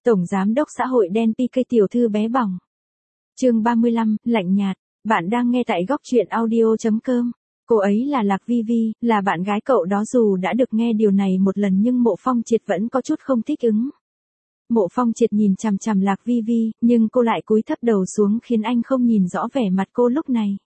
Tổng Giám đốc xã hội đen PK tiểu thư bé bỏng. Chương 35, lạnh nhạt. Bạn đang nghe tại góc truyện audio.com. Cô ấy là Lạc Vi Vi, là bạn gái cậu đó. Dù đã được nghe điều này một lần nhưng Mộ Phong Triệt vẫn có chút không thích ứng. Mộ Phong Triệt nhìn chằm chằm Lạc Vi Vi, nhưng cô lại cúi thấp đầu xuống khiến anh không nhìn rõ vẻ mặt cô lúc này.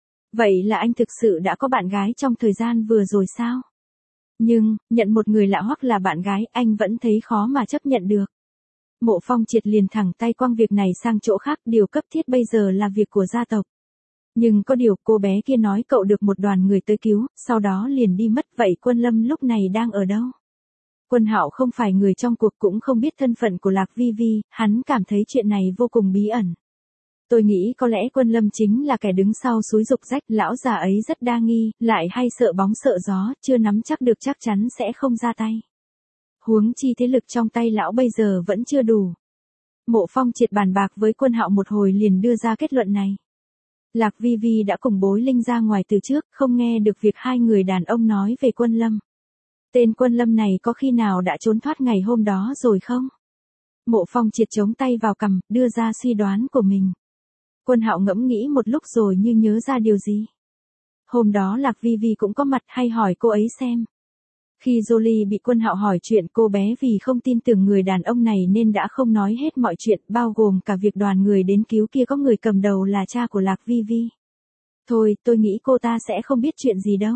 Vậy là anh thực sự đã có bạn gái trong thời gian vừa rồi sao? Nhưng, nhận một người lạ hoặc là bạn gái, anh vẫn thấy khó mà chấp nhận được. Mộ Phong Triệt liền thẳng tay quăng việc này sang chỗ khác, điều cấp thiết bây giờ là việc của gia tộc. Nhưng có điều, cô bé kia nói cậu được một đoàn người tới cứu, sau đó liền đi mất, vậy Quân Lâm lúc này đang ở đâu? Quân Hạo không phải người trong cuộc, cũng không biết thân phận của Lạc Vi Vi, hắn cảm thấy chuyện này vô cùng bí ẩn. Tôi nghĩ có lẽ Quân Lâm chính là kẻ đứng sau xúi giục rách, lão già ấy rất đa nghi, lại hay sợ bóng sợ gió, chưa nắm chắc được chắc chắn sẽ không ra tay. Huống chi thế lực trong tay lão bây giờ vẫn chưa đủ. Mộ Phong Triệt bàn bạc với Quân Hạo một hồi liền đưa ra kết luận này. Lạc Vi Vi đã cùng Bối Linh ra ngoài từ trước, không nghe được việc hai người đàn ông nói về Quân Lâm. Tên Quân Lâm này có khi nào đã trốn thoát ngày hôm đó rồi không? Mộ Phong Triệt chống tay vào cằm, đưa ra suy đoán của mình. Quân Hạo ngẫm nghĩ một lúc rồi như nhớ ra điều gì. Hôm đó Lạc Vi Vi cũng có mặt, hay hỏi cô ấy xem. Khi Jolie bị Quân Hạo hỏi chuyện, cô bé vì không tin tưởng người đàn ông này nên đã không nói hết mọi chuyện, bao gồm cả việc đoàn người đến cứu kia có người cầm đầu là cha của Lạc Vi Vi. Thôi, tôi nghĩ cô ta sẽ không biết chuyện gì đâu.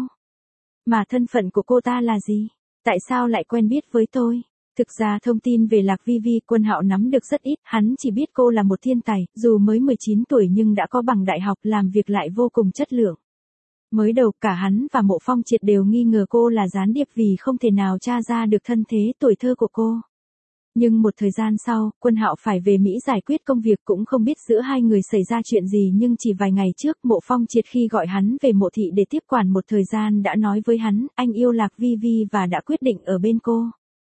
Mà thân phận của cô ta là gì? Tại sao lại quen biết với tôi? Thực ra thông tin về Lạc Vi Vi Quân Hạo nắm được rất ít, hắn chỉ biết cô là một thiên tài, dù mới 19 tuổi nhưng đã có bằng đại học, làm việc lại vô cùng chất lượng. Mới đầu cả hắn và Mộ Phong Triệt đều nghi ngờ cô là gián điệp vì không thể nào tra ra được thân thế tuổi thơ của cô. Nhưng một thời gian sau, Quân Hạo phải về Mỹ giải quyết công việc, cũng không biết giữa hai người xảy ra chuyện gì, nhưng chỉ vài ngày trước Mộ Phong Triệt khi gọi hắn về Mộ thị để tiếp quản một thời gian đã nói với hắn, anh yêu Lạc Vi Vi và đã quyết định ở bên cô.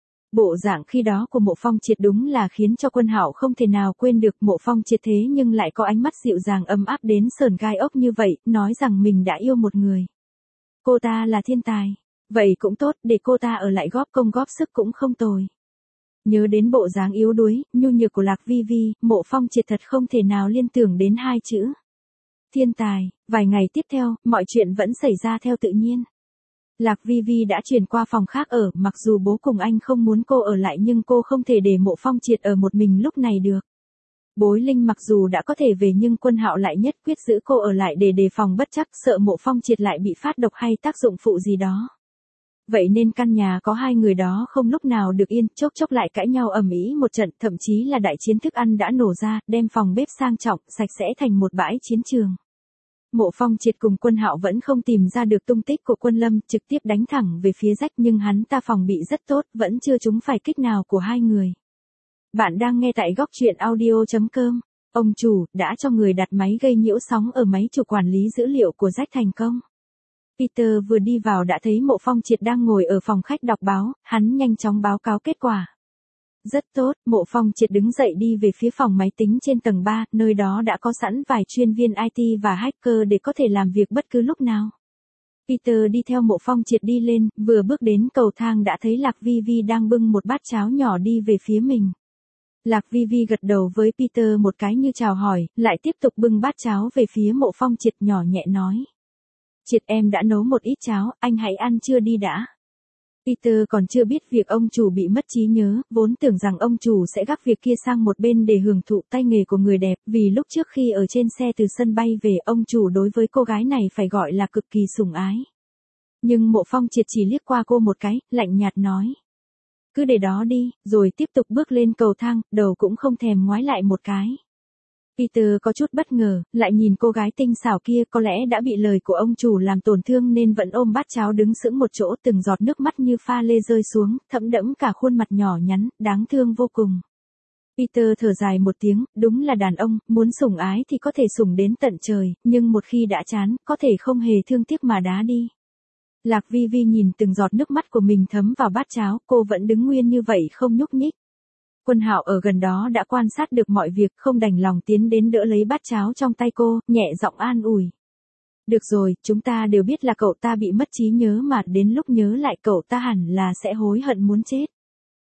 Bộ dạng khi đó của Mộ Phong Triệt đúng là khiến cho Quân Hạo không thể nào quên được. Mộ Phong Triệt thế nhưng lại có ánh mắt dịu dàng ấm áp đến sởn gai ốc như vậy, nói rằng mình đã yêu một người. Cô ta là thiên tài. Vậy cũng tốt, để cô ta ở lại góp công góp sức cũng không tồi. Nhớ đến bộ dáng yếu đuối, nhu nhược của Lạc Vi Vi, Mộ Phong Triệt thật không thể nào liên tưởng đến hai chữ thiên tài. Vài ngày tiếp theo, mọi chuyện vẫn xảy ra theo tự nhiên. Lạc Vi Vi đã chuyển qua phòng khác ở, mặc dù bố cùng anh không muốn cô ở lại nhưng cô không thể để Mộ Phong Triệt ở một mình lúc này được. Bối Linh mặc dù đã có thể về nhưng Quân Hạo lại nhất quyết giữ cô ở lại để đề phòng bất trắc, sợ Mộ Phong Triệt lại bị phát độc hay tác dụng phụ gì đó. Vậy nên căn nhà có hai người đó không lúc nào được yên, chốc chốc lại cãi nhau ầm ĩ một trận, thậm chí là đại chiến thức ăn đã nổ ra, đem phòng bếp sang trọng, sạch sẽ thành một bãi chiến trường. Mộ Phong Triệt cùng Quân Hạo vẫn không tìm ra được tung tích của Quân Lâm, trực tiếp đánh thẳng về phía rách, nhưng hắn ta phòng bị rất tốt, vẫn chưa trúng phải kích nào của hai người. Bạn đang nghe tại góc truyện audio.com. Ông chủ đã cho người đặt máy gây nhiễu sóng ở máy chủ quản lý dữ liệu của rách thành công. Peter vừa đi vào đã thấy Mộ Phong Triệt đang ngồi ở phòng khách đọc báo, hắn nhanh chóng báo cáo kết quả. Rất tốt, Mộ Phong Triệt đứng dậy đi về phía phòng máy tính trên tầng 3, nơi đó đã có sẵn vài chuyên viên IT và hacker để có thể làm việc bất cứ lúc nào. Peter đi theo Mộ Phong Triệt đi lên, vừa bước đến cầu thang đã thấy Lạc Vi Vi đang bưng một bát cháo nhỏ đi về phía mình. Lạc Vi Vi gật đầu với Peter một cái như chào hỏi, lại tiếp tục bưng bát cháo về phía Mộ Phong Triệt, nhỏ nhẹ nói. Triệt, em đã nấu một ít cháo, anh hãy ăn chưa đi đã. Peter còn chưa biết việc ông chủ bị mất trí nhớ, vốn tưởng rằng ông chủ sẽ gác việc kia sang một bên để hưởng thụ tay nghề của người đẹp, vì lúc trước khi ở trên xe từ sân bay về, ông chủ đối với cô gái này phải gọi là cực kỳ sủng ái. Nhưng Mộ Phong Triệt chỉ liếc qua cô một cái, lạnh nhạt nói. Cứ để đó đi, rồi tiếp tục bước lên cầu thang, đầu cũng không thèm ngoái lại một cái. Peter có chút bất ngờ, lại nhìn cô gái tinh xảo kia, có lẽ đã bị lời của ông chủ làm tổn thương nên vẫn ôm bát cháo đứng sững một chỗ, từng giọt nước mắt như pha lê rơi xuống, thấm đẫm cả khuôn mặt nhỏ nhắn, đáng thương vô cùng. Peter thở dài một tiếng, đúng là đàn ông, muốn sủng ái thì có thể sủng đến tận trời, nhưng một khi đã chán, có thể không hề thương tiếc mà đá đi. Lạc Vi Vi nhìn từng giọt nước mắt của mình thấm vào bát cháo, cô vẫn đứng nguyên như vậy không nhúc nhích. Quân Hạo ở gần đó đã quan sát được mọi việc, không đành lòng tiến đến đỡ lấy bát cháo trong tay cô, nhẹ giọng an ủi. Được rồi, chúng ta đều biết là cậu ta bị mất trí nhớ mà, đến lúc nhớ lại cậu ta hẳn là sẽ hối hận muốn chết.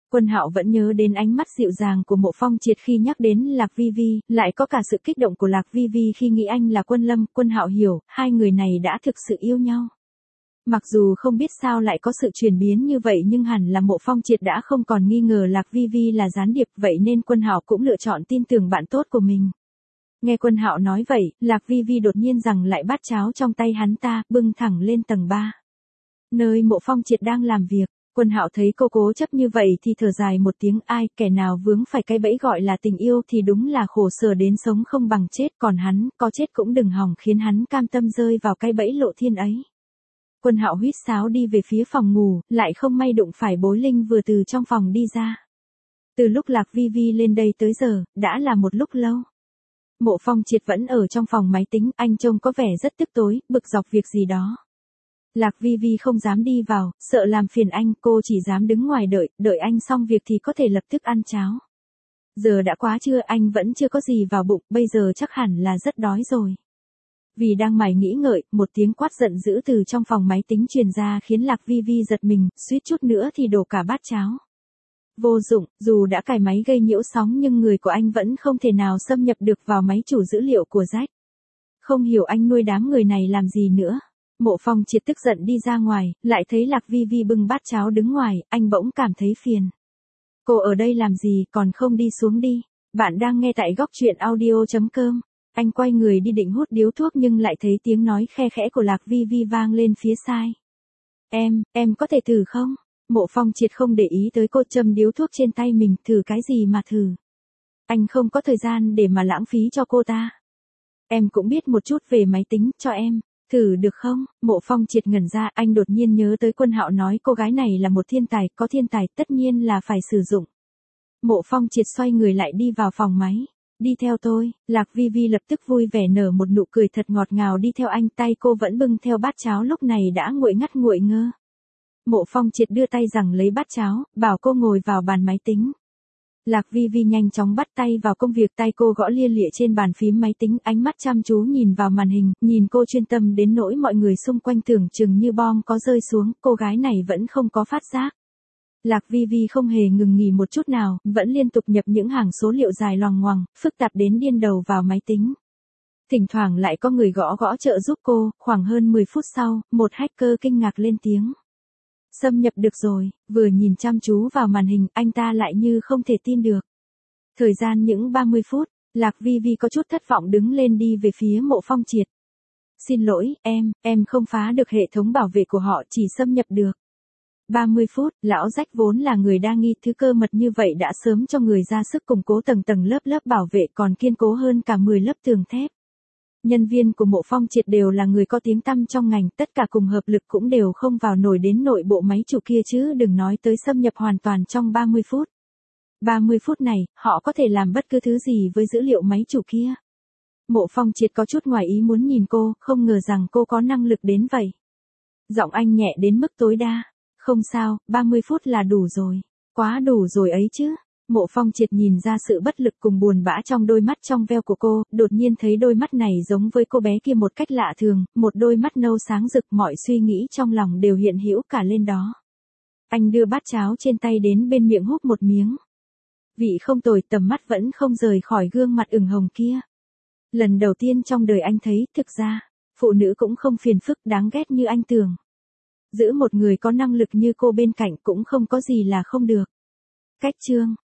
Quân Hạo vẫn nhớ đến ánh mắt dịu dàng của Mộ Phong Triệt khi nhắc đến Lạc Vi Vi, lại có cả sự kích động của Lạc Vi Vi khi nghĩ anh là Quân Lâm. Quân Hạo hiểu, hai người này đã thực sự yêu nhau. Mặc dù không biết sao lại có sự chuyển biến như vậy nhưng hẳn là Mộ Phong Triệt đã không còn nghi ngờ Lạc Vi Vi là gián điệp, vậy nên Quân Hạo cũng lựa chọn tin tưởng bạn tốt của mình. Nghe Quân Hạo nói vậy, Lạc Vi Vi đột nhiên giằng lại bát cháo trong tay hắn ta, bưng thẳng lên tầng 3. Nơi Mộ Phong Triệt đang làm việc. Quân Hạo thấy cô cố chấp như vậy thì thở dài một tiếng, ai, kẻ nào vướng phải cái bẫy gọi là tình yêu thì đúng là khổ sở đến sống không bằng chết, còn hắn, có chết cũng đừng hòng khiến hắn cam tâm rơi vào cái bẫy lộ thiên ấy. Quân Hạo huýt sáo đi về phía phòng ngủ, lại không may đụng phải Bối Linh vừa từ trong phòng đi ra. Từ lúc Lạc Vi Vi lên đây tới giờ, đã là một lúc lâu. Mộ Phong Triệt vẫn ở trong phòng máy tính, anh trông có vẻ rất tức tối, bực dọc việc gì đó. Lạc Vi Vi không dám đi vào, sợ làm phiền anh, cô chỉ dám đứng ngoài đợi anh xong việc thì có thể lập tức ăn cháo. Giờ đã quá trưa, anh vẫn chưa có gì vào bụng, bây giờ chắc hẳn là rất đói rồi. Vì đang mải nghĩ ngợi, một tiếng quát giận dữ từ trong phòng máy tính truyền ra khiến Lạc Vi Vi giật mình, suýt chút nữa thì đổ cả bát cháo. Vô dụng, dù đã cài máy gây nhiễu sóng nhưng người của anh vẫn không thể nào xâm nhập được vào máy chủ dữ liệu của Jack. Không hiểu anh nuôi đám người này làm gì nữa. Mộ Phong Triệt tức giận đi ra ngoài, lại thấy Lạc Vi Vi bưng bát cháo đứng ngoài, anh bỗng cảm thấy phiền. Cô ở đây làm gì, còn không đi xuống đi. Bạn đang nghe tại góc truyện audio.com. Anh quay người đi định hút điếu thuốc nhưng lại thấy tiếng nói khe khẽ của Lạc Vi Vi vang lên phía sai. Em có thể thử không? Mộ Phong Triệt không để ý tới cô, châm điếu thuốc trên tay mình, thử cái gì mà thử. Anh không có thời gian để mà lãng phí cho cô ta. Em cũng biết một chút về máy tính, cho em. Thử được không? Mộ Phong Triệt ngẩn ra, anh đột nhiên nhớ tới Quân Hạo nói cô gái này là một thiên tài, có thiên tài tất nhiên là phải sử dụng. Mộ Phong Triệt xoay người lại đi vào phòng máy. Đi theo tôi, Lạc Vi Vi lập tức vui vẻ nở một nụ cười thật ngọt ngào đi theo anh, tay cô vẫn bưng theo bát cháo lúc này đã nguội ngắt nguội ngơ. Mộ Phong Triệt đưa tay giằng lấy bát cháo, bảo cô ngồi vào bàn máy tính. Lạc Vi Vi nhanh chóng bắt tay vào công việc, tay cô gõ lia lịa trên bàn phím máy tính, ánh mắt chăm chú nhìn vào màn hình, nhìn cô chuyên tâm đến nỗi mọi người xung quanh tưởng chừng như bom có rơi xuống, cô gái này vẫn không có phát giác. Lạc Vi Vi không hề ngừng nghỉ một chút nào, vẫn liên tục nhập những hàng số liệu dài loằng ngoằng, phức tạp đến điên đầu vào máy tính. Thỉnh thoảng lại có người gõ trợ giúp cô, khoảng hơn 10 phút sau, một hacker kinh ngạc lên tiếng. Xâm nhập được rồi, vừa nhìn chăm chú vào màn hình, anh ta lại như không thể tin được. Thời gian những 30 phút, Lạc Vi Vi có chút thất vọng đứng lên đi về phía Mộ Phong Triệt. Xin lỗi, em không phá được hệ thống bảo vệ của họ, chỉ xâm nhập được. 30 phút, lão Jack vốn là người đa nghi, thứ cơ mật như vậy đã sớm cho người ra sức củng cố tầng lớp bảo vệ còn kiên cố hơn cả 10 lớp tường thép. Nhân viên của Mộ Phong Triệt đều là người có tiếng tăm trong ngành, tất cả cùng hợp lực cũng đều không vào nổi đến nội bộ máy chủ kia chứ đừng nói tới xâm nhập hoàn toàn trong 30 phút. 30 phút này, họ có thể làm bất cứ thứ gì với dữ liệu máy chủ kia. Mộ Phong Triệt có chút ngoài ý muốn nhìn cô, không ngờ rằng cô có năng lực đến vậy. Giọng anh nhẹ đến mức tối đa. Không sao, 30 phút là đủ rồi. Quá đủ rồi ấy chứ. Mộ Phong Triệt nhìn ra sự bất lực cùng buồn bã trong đôi mắt trong veo của cô, đột nhiên thấy đôi mắt này giống với cô bé kia một cách lạ thường, một đôi mắt nâu sáng rực, mọi suy nghĩ trong lòng đều hiện hữu cả lên đó. Anh đưa bát cháo trên tay đến bên miệng húp một miếng. Vị không tồi, tầm mắt vẫn không rời khỏi gương mặt ửng hồng kia. Lần đầu tiên trong đời anh thấy, thực ra, phụ nữ cũng không phiền phức đáng ghét như anh tưởng. Giữ một người có năng lực như cô bên cạnh cũng không có gì là không được. Cách chương